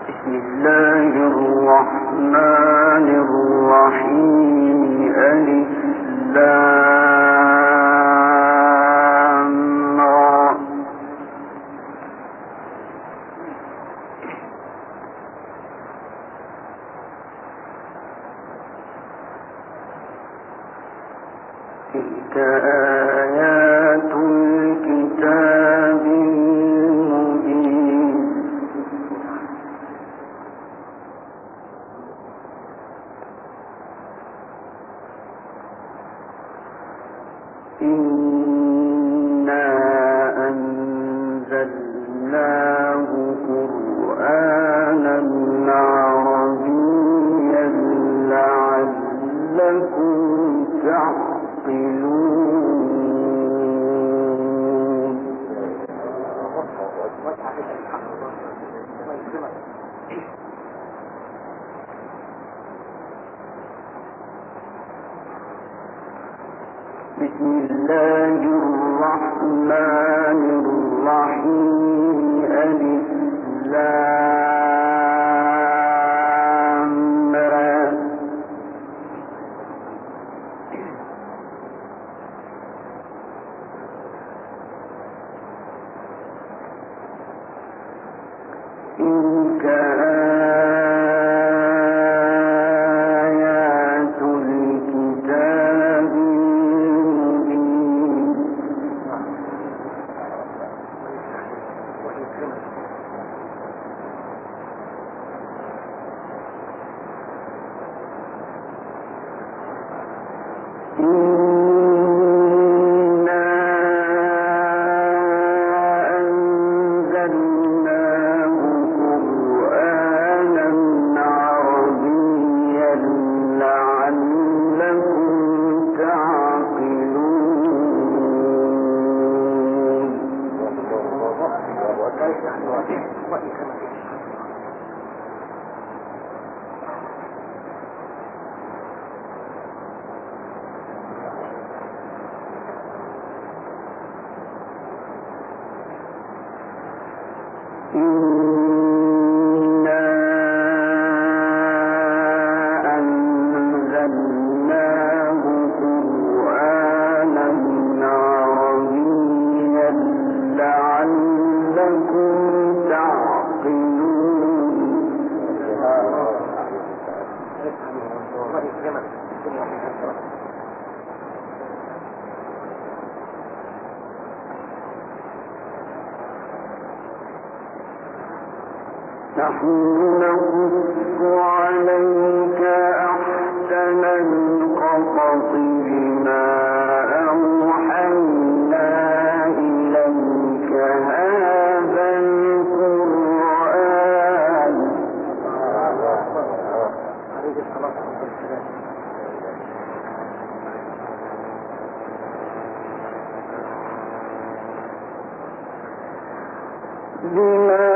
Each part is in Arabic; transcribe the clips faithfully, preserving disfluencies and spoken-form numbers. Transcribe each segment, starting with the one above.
بسم الله الرحمن الرحيم. ألف لام را. تلك آيات الكتاب المبين. إنا أنزلناه قرآنا عربيا لعلكم تعقلون. بسم الله الرحمن الرحيم. ألف لام را. تلك آيات الكتاب المبين. إنا أنزلناه قرآنا عربيا لعلكم تعقلون. نحن نقص عليك أحسن القصص بما أوحينا إليك هذا القرآن. بما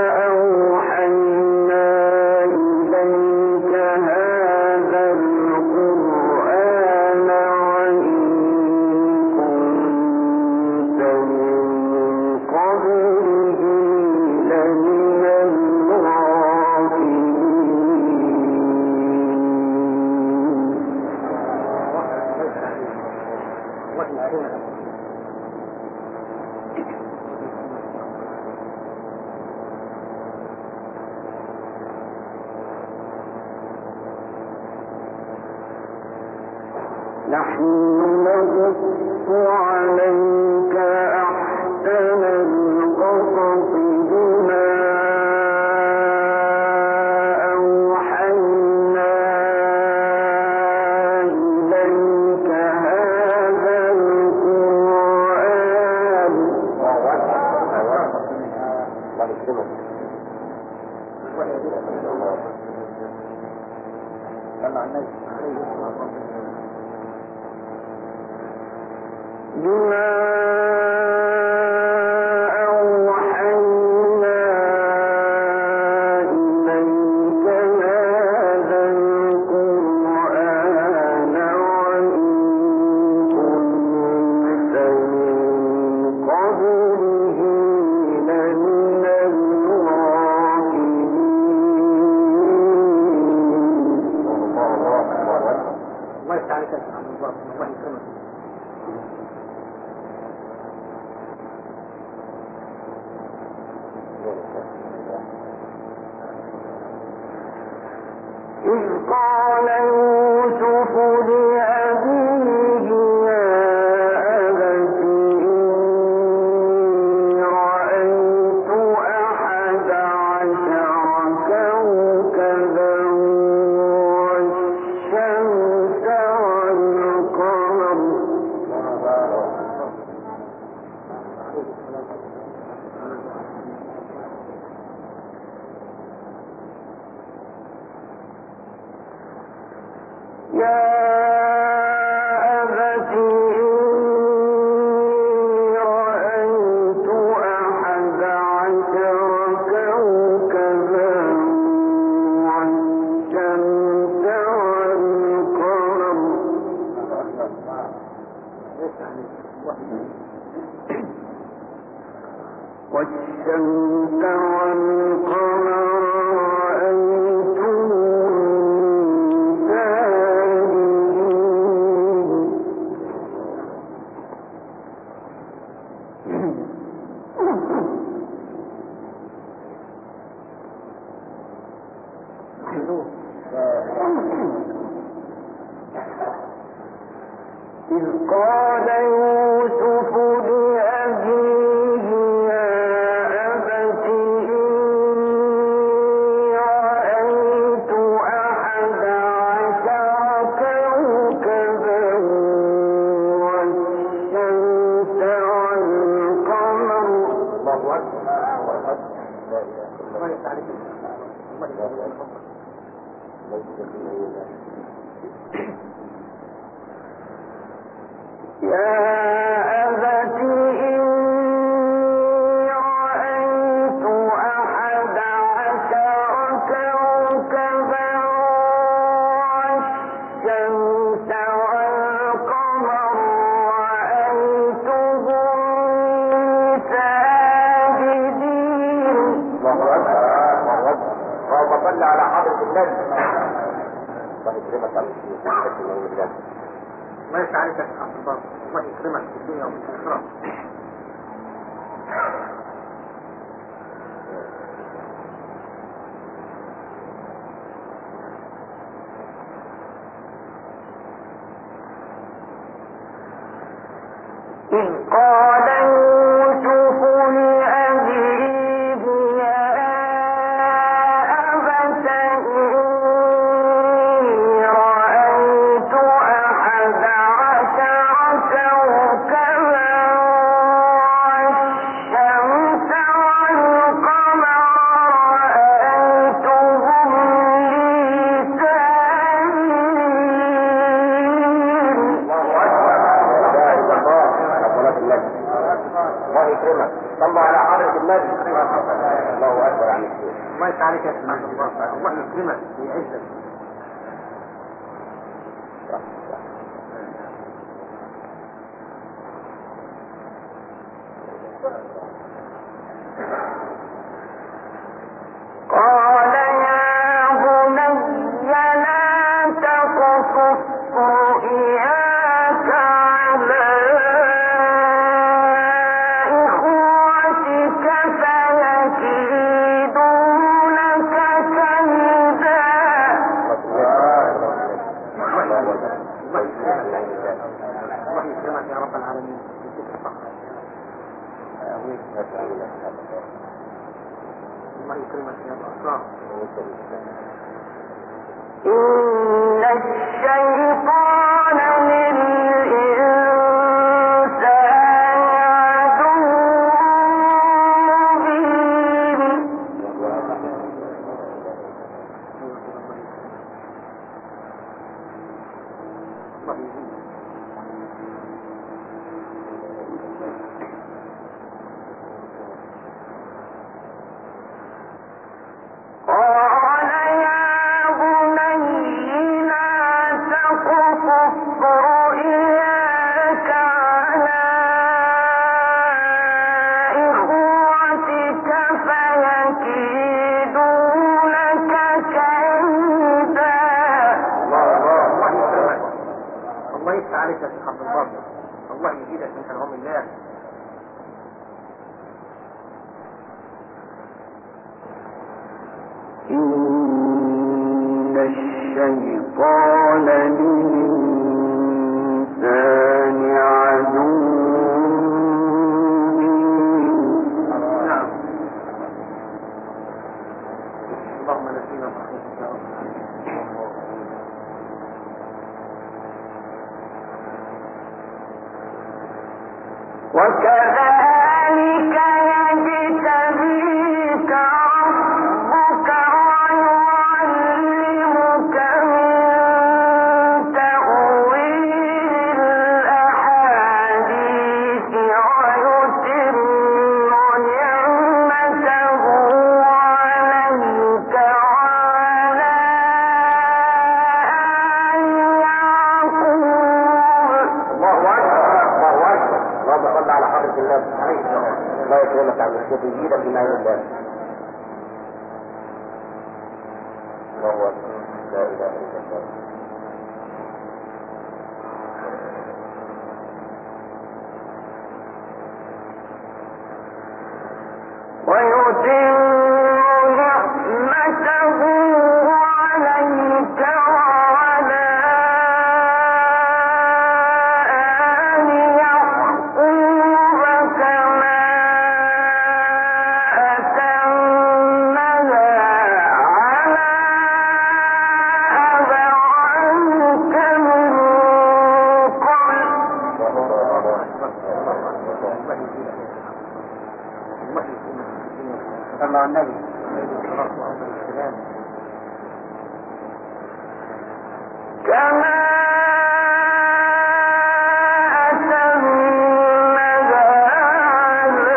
نحن نقص عليك أحسن القصص بما أوحينا إليك هذا القرآن. بما أوحينا إليك هذا القرآن وإن كنت من قبله لمن الغافلين. والشمس والقمر رأيتهم إذ قال يوسف لأبيه يا أبت إني رأيت أحد عشر كوكبا والشمس والقمر. الله أكبر. الله يسعدك. الله يسعدك. يا أبت إني رأيت أحد عشر كوكبا والشمس والقمر رأيتهم ساجدين. الله أكبر. الله أكبر. وصلى على حضرة النبي. الله يكرمك على الشيء. ما يسعدك يا الله، الله يكرمك في الدنيا وفي الآخرة. إذ قال يوسف لأبيه يا أبت إني رأيت أحد عشر كوكبا والشمس والقمر رأيتهم لي ساجدين. الله يكرمك. صلوا على حضرة النبي. الله أكبر عن الشيء. الله يسعدك يا سيدنا الله. الله يكرمك ويعزك. قال يا بني لا تقصص رؤياك على إخوتك فيكيدوا لك كيدا. الله يكرمك يا رب العالمين. الله يكرمك يا أسرار. إن الشيطان للإنسان عدو مبين. قال يا بني لا تقصص رؤياك على إخوتك فيكيدوا لك كيدا. الله يفتح عليك يا شيخ عبد الباسط. الله يزيدك من كلام الله. إن الشيطان للإنسان عدو وكذلك يجتبيك ربك ويعلمك من تأويل الأحاديث ويتم نعمته عليك وعلى آل يعقوب. اللهم صل على حضرة الله لا يكرمك عن الشيخ يجيدك بما يرضى. الله أكبر لا إله إلا الله. ويتم نعمته عليك وعلى آل يعقوب كما أتمها على أبويك من قبل. صلى على النبي. كما أتمها على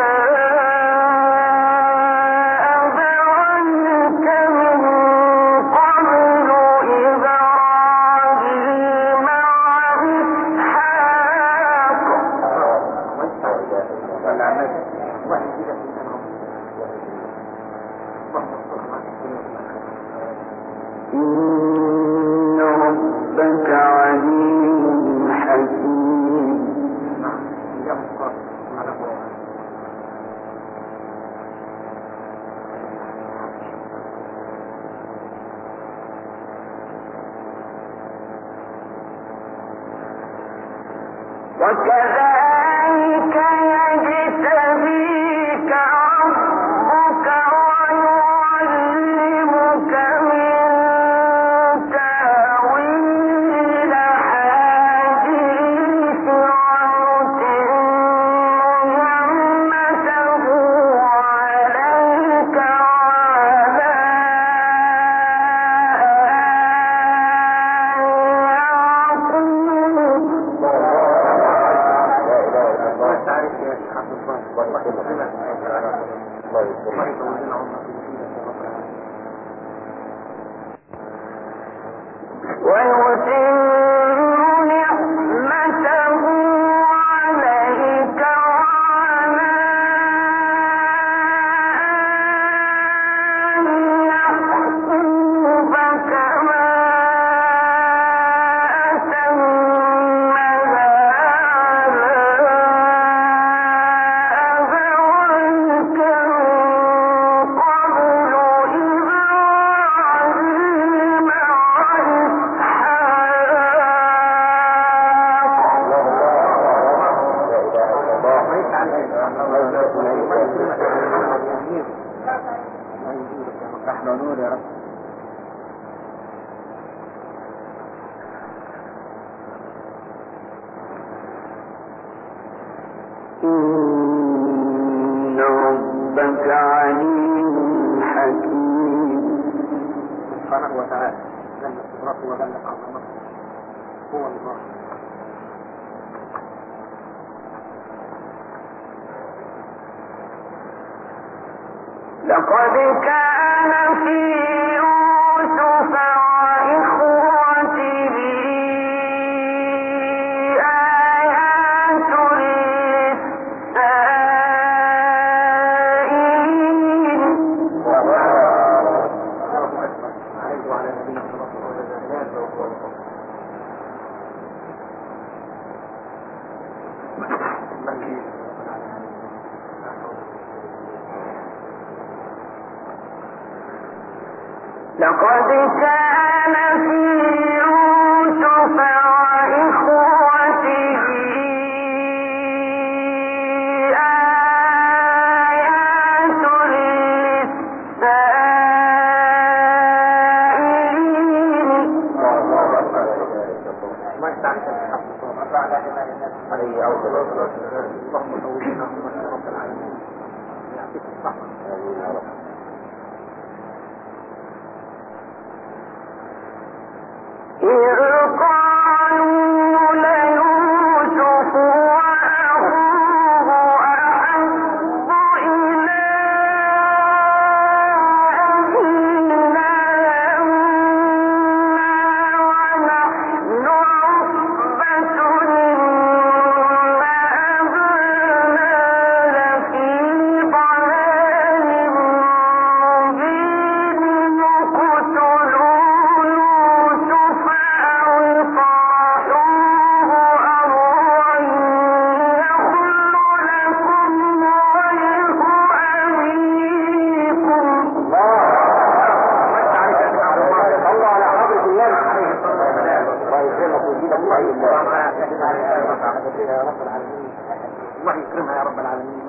أبويك من قبل إبراهيم وإسحاق. صلى على النبي. إن ربك عليم حكيم. وكذلك يجتبيك ربك ويعلمك من تأويل الأحاديث ويتم نعمته عليك وعلى ويتم نعمته عليك وعلى آل يعقوب كما أتمها على أبويك من قبل إبراهيم نحن نور يا رب. إن ربك عليم حكيم. سبحانه وتعالى جل قدرته وجل عظمته هو الله. لقد كان في يوسف وإخوته آيات للسائلين. عليه وعلى نبينا الصلاة والسلام. لقد كان اللهم طولنا يا رب العالمين يعطيك الصحة. آمين يا رب. الله يكرمها يا رب العالمين.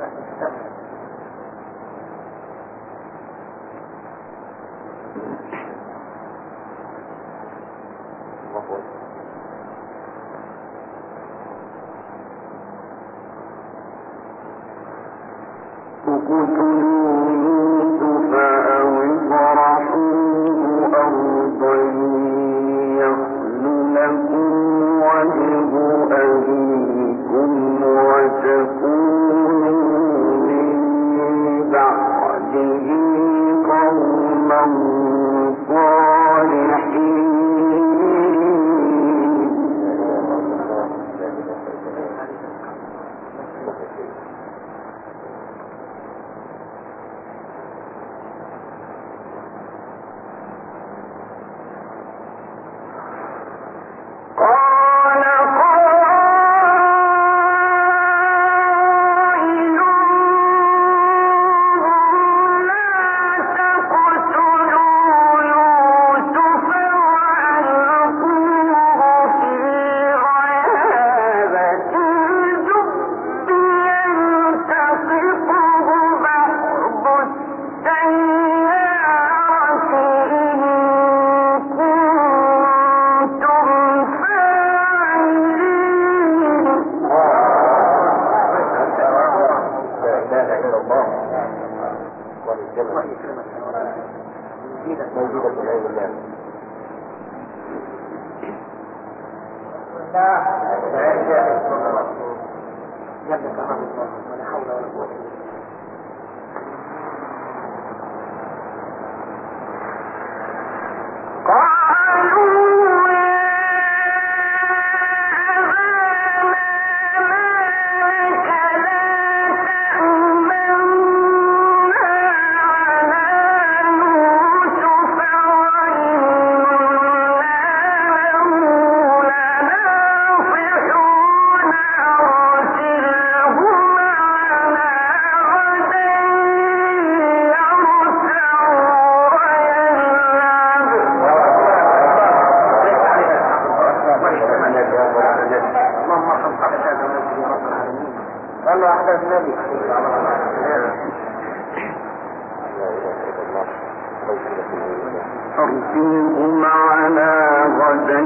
أرسلهم على غدا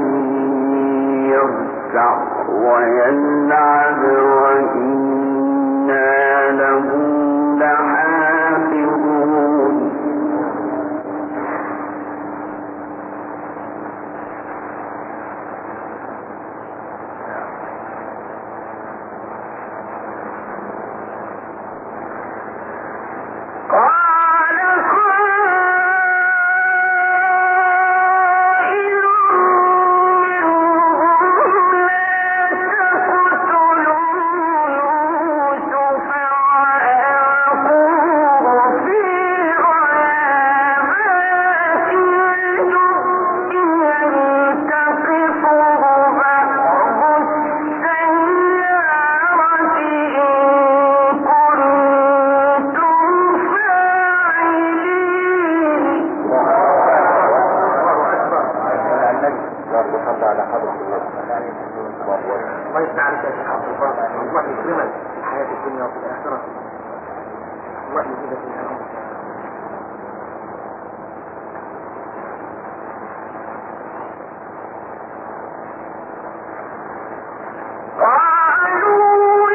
يرتع ويلعب وإنا له لحافظون. قالوا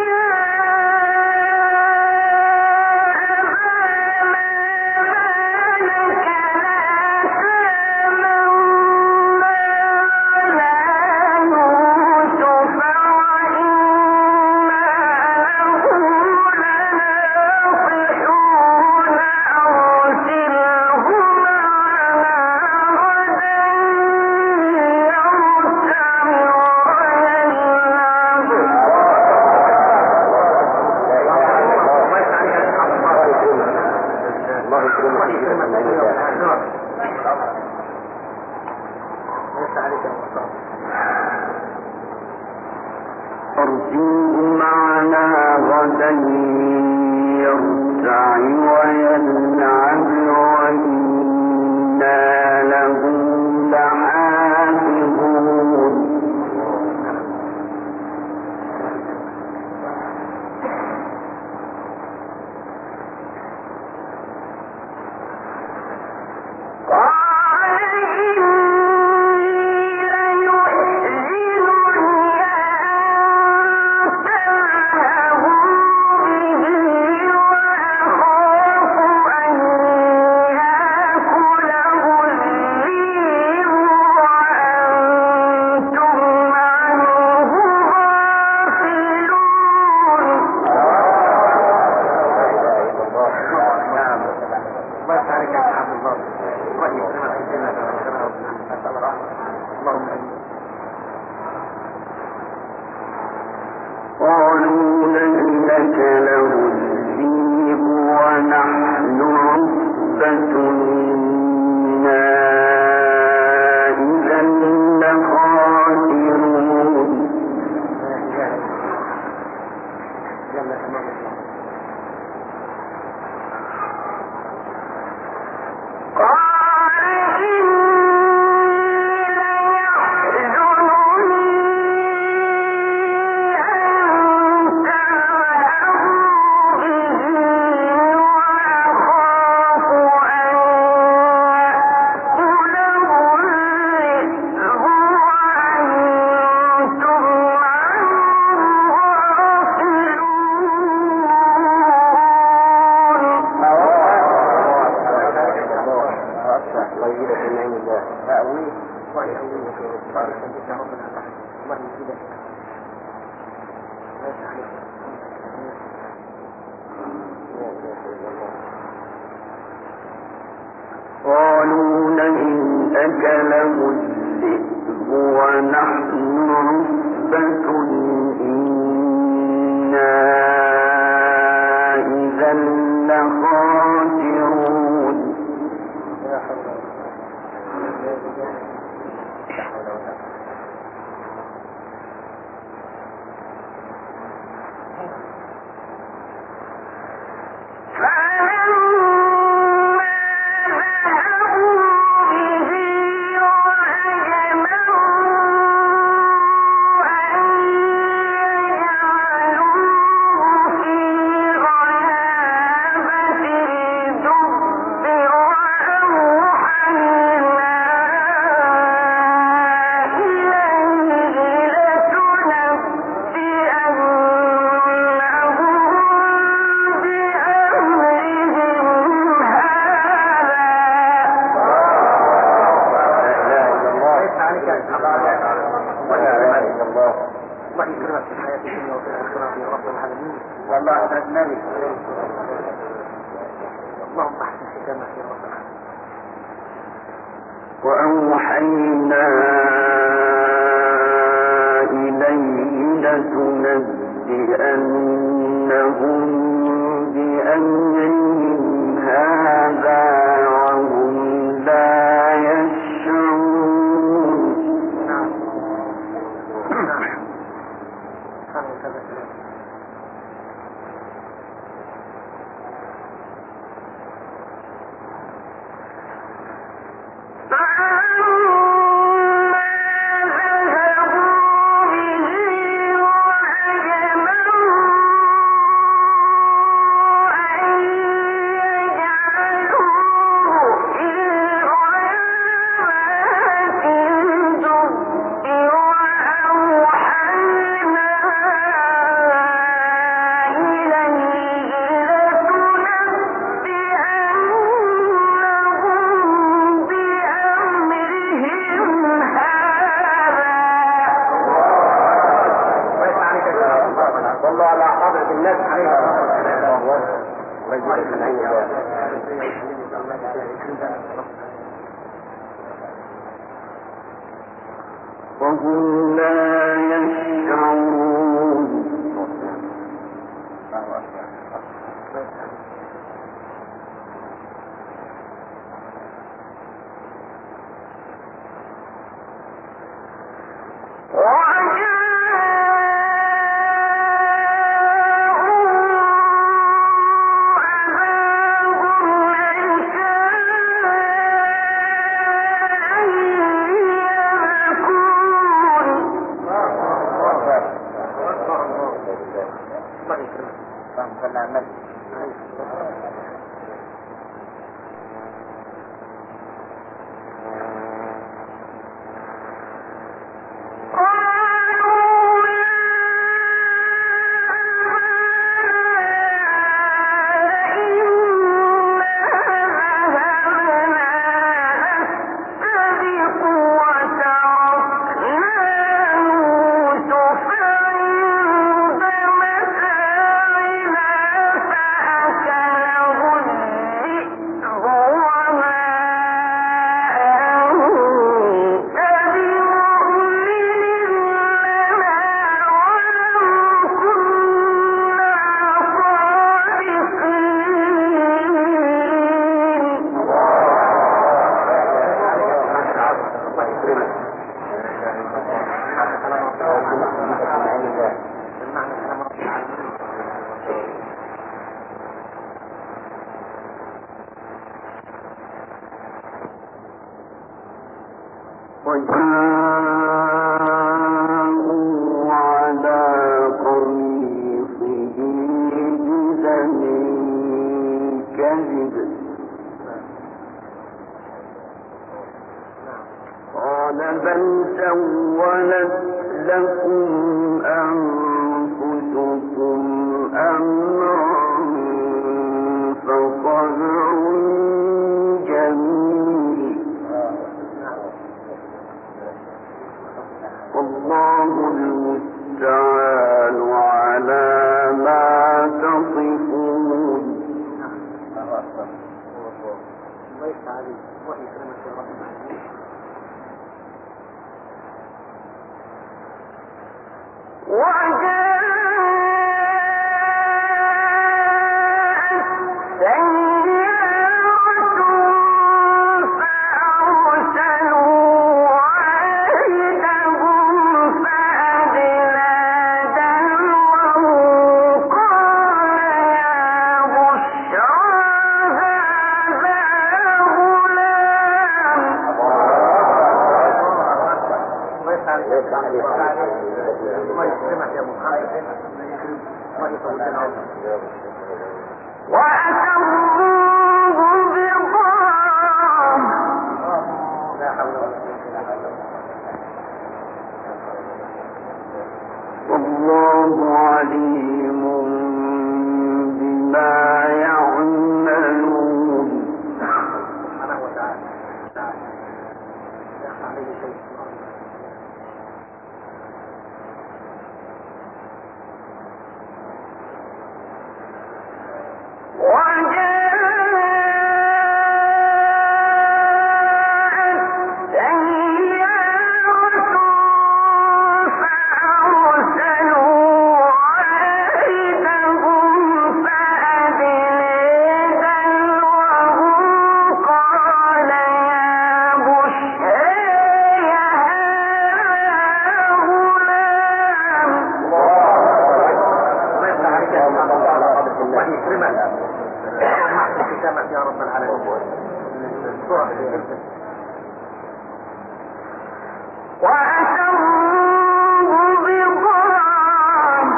الله يكرمك أرسله معنا غدا يرتع ويلعب وإنا له لحافظون قالوا لئنك له الذيب ونحن عصبة إنا إذا لخاسرون قالوا لئن أكله الذئب ونحن عصبة إنا إذا لخاسرون وأوحينا إليه لتنبئنهم بأمرهم هذا وهم لا يشعرون. وهم لا يشعرون. وجاءوا على قميصه بدم كذب قال بل سولت لكم أنفسكم أمرا فصبر جميل والله المستعان على ما تصفون. والله عليم بما يعملون. سبحانه وتعالى يخفى عليه شيء. يا رب العالمين. وأسروه بضاعة.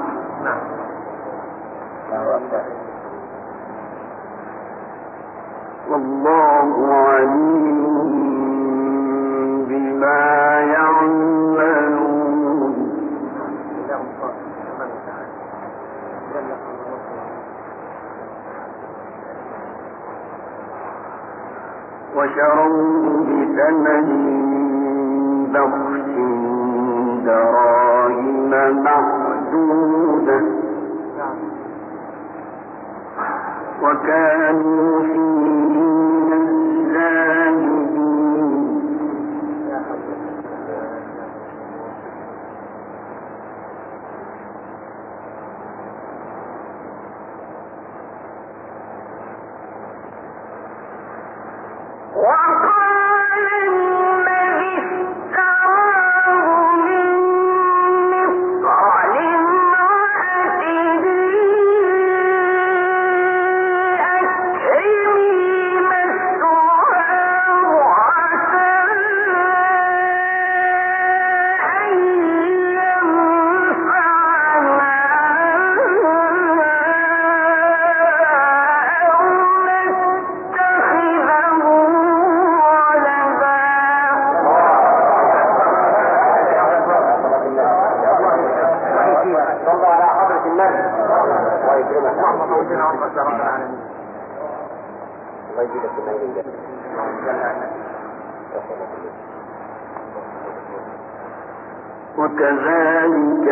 والله عليم بما يعملون. وشروه بثمن بخس دراهم معدودة وكانوا فيه من الزاهدين. وكذلك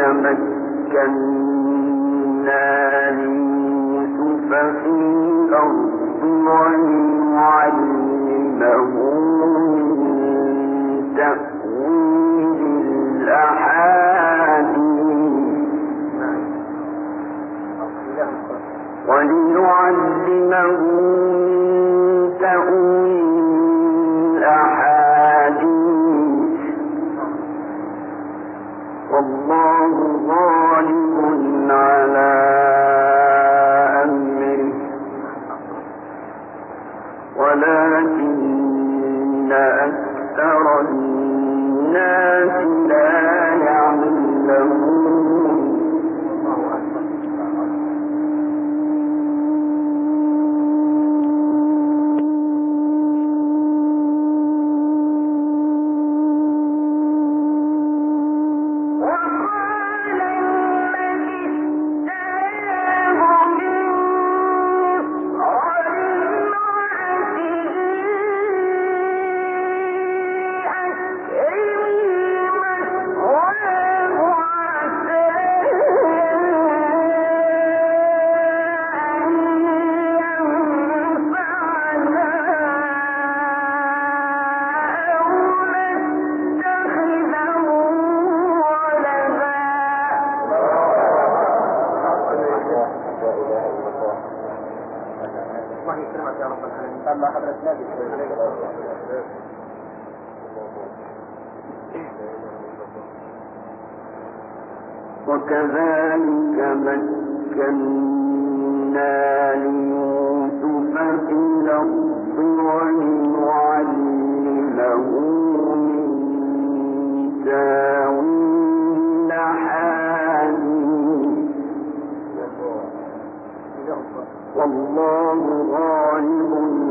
مكنا ليوسف في الأرض ولنعلمه من تأويل الأحاديث ولنعلمه من تأويل الأحاديث والله غالب على أمره ولكن أكثر أكثر الناس لا يعلمون وكذلك مكنا ليوسف في الأرض ولنعلمه من تاويل الأحاديث والله غالب